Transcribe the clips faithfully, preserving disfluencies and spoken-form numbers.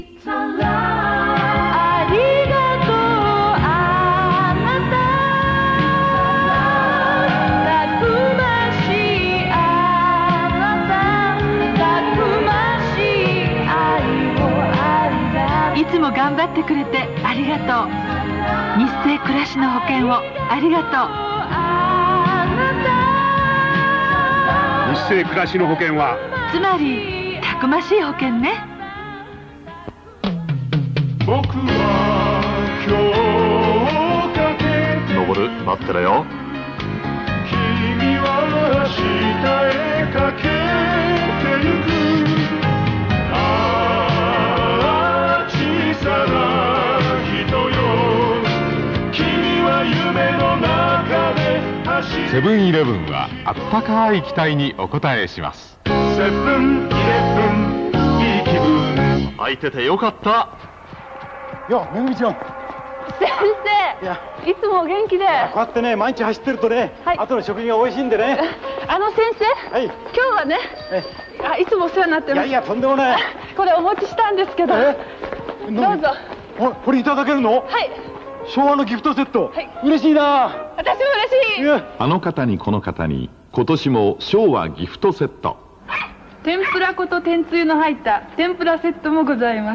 ありがとうあなた、たくましいあなた、たくましい愛をありがとう。いつも頑張ってくれてありがとう。日清暮らしの保険をありがとう。 日清暮らしの保険はつまりたくましい保険ね。 僕は今日かけ登る待ってろよ。 君は下へかけてゆく。ああ小さな人よ、君は夢の中で走る。 セブンイレブンはあったかい期待にお応えします。 セブンイレブンいい気分。 空いててよかった。 いや、めぐみちゃん。 先生、 いや、 いつもお元気で。 こうやってね、毎日走ってるとね、 はい、 後の食事が美味しいんでね。 あの先生、はい、今日はね、あ、いつもお世話になってます。 いやいや、とんでもない。 これお持ちしたんですけど。どうぞ。 ここれいただけるの？ はい。 昭和のギフトセット。はい。嬉しいな。 私も嬉しい。 あの方にこの方に、今年も昭和ギフトセット。 天ぷら粉と天つゆの入った天ぷらセットもございます。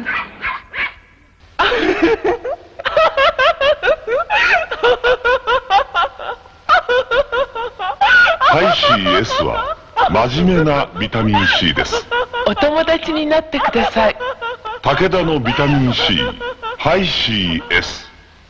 ハイシー エス は真面目なビタミン C です。 お友達になってください。 武田のビタミン C、ハイシー エス。